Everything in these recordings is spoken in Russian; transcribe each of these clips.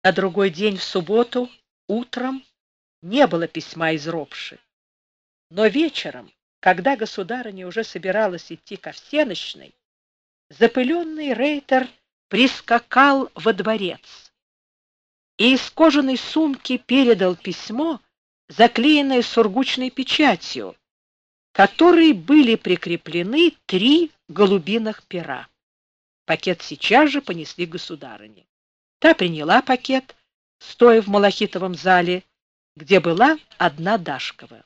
На другой день, в субботу, утром не было письма из Ропши. Но вечером, когда государыня уже собиралась идти ко всенощной, запыленный рейтер прискакал во дворец и из кожаной сумки передал письмо, заклеенное сургучной печатью, которой были прикреплены 3 голубиных пера. Пакет сейчас же понесли государыне. Та приняла пакет, стоя в малахитовом зале, где была одна Дашкова.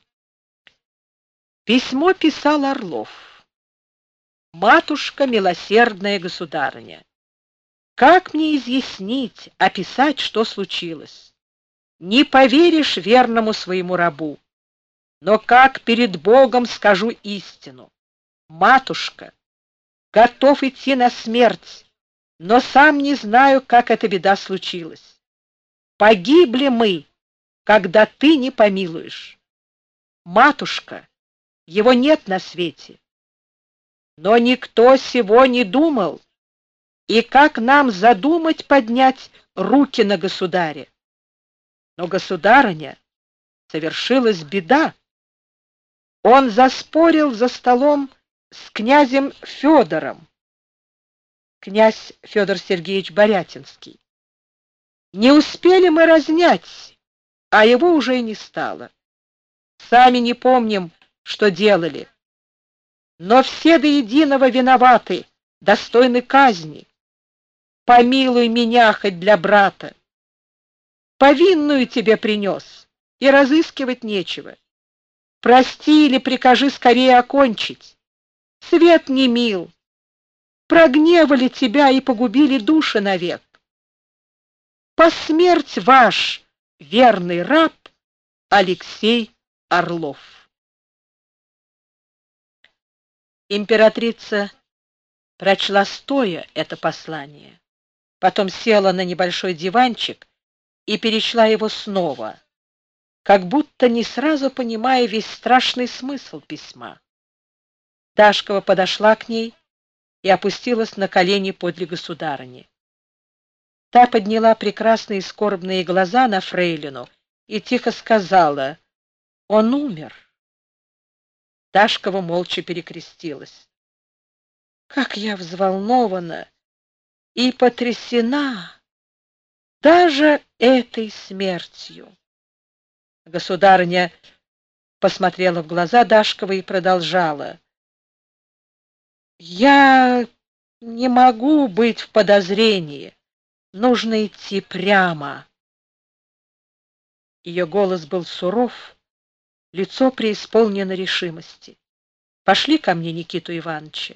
Письмо писал Орлов. «Матушка, милосердная государыня, как мне изъяснить, описать, что случилось? Не поверишь верному своему рабу, но как перед Богом скажу истину. Матушка, готов идти на смерть, но сам не знаю, как эта беда случилась. Погибли мы, когда ты не помилуешь. Матушка, его нет на свете. Но никто сего не думал, и как нам задумать поднять руки на государя? Но, государыня, совершилась беда. Он заспорил за столом с князем Федором. Князь Федор Сергеевич Борятинский. Не успели мы разнять, а его уже и не стало. Сами не помним, что делали. Но все до единого виноваты, достойны казни. Помилуй меня хоть для брата. Повинную тебе принес, и разыскивать нечего. Прости или прикажи скорее окончить. Свет не мил. Прогневали тебя и погубили души навек. Посмерть ваш верный раб Алексей Орлов. Императрица прочла стоя это послание, потом села на небольшой диванчик и перечла его снова, как будто не сразу понимая весь страшный смысл письма. Дашкова подошла к ней и опустилась на колени подле государыни. Та подняла прекрасные скорбные глаза на фрейлину и тихо сказала: «Он умер». Дашкова молча перекрестилась. «Как я взволнована и потрясена даже этой смертью!» Государыня посмотрела в глаза Дашковой и продолжала: «Я не могу быть в подозрении. Нужно идти прямо». Ее голос был суров, лицо преисполнено решимости. «Пошли ко мне Никиту Ивановича».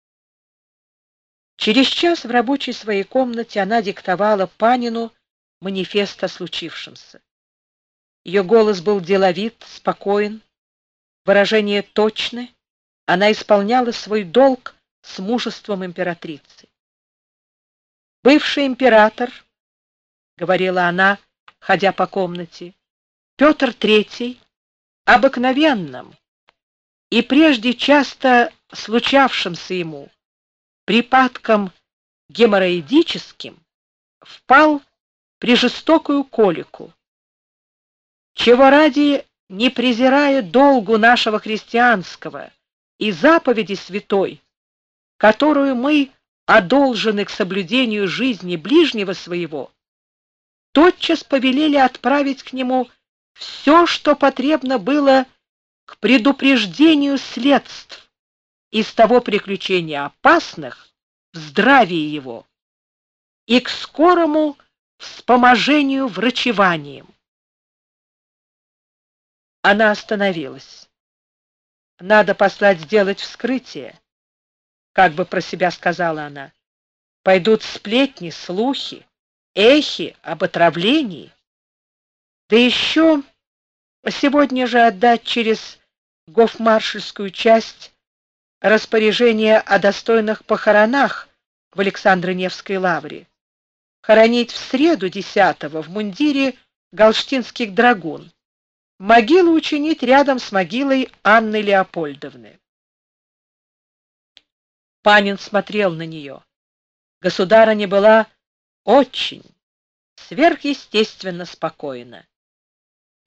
Через час в рабочей своей комнате она диктовала Панину манифест о случившемся. Ее голос был деловит, спокоен, выражения точны, она исполняла свой долг с мужеством императрицы. «Бывший император, — говорила она, ходя по комнате, — Петр III обыкновенным и прежде часто случавшимся ему припадком геморроидическим впал при жестокую колику, чего ради, не презирая долгу нашего христианского и заповеди святой, которую мы одолжены к соблюдению жизни ближнего своего, тотчас повелели отправить к нему все, что потребно было к предупреждению следств из того приключения опасных в здравии его и к скорому вспоможению врачеванием. Она остановилась. «Надо послать сделать вскрытие», — как бы про себя сказала она. «Пойдут сплетни, слухи, эхи об отравлении. Да еще сегодня же отдать через гофмаршальскую часть распоряжение о достойных похоронах в Александро-Невской лавре, хоронить в среду 10-го в мундире галштинских драгун, могилу учинить рядом с могилой Анны Леопольдовны». Панин смотрел на нее. Государыня была очень, сверхъестественно спокойно.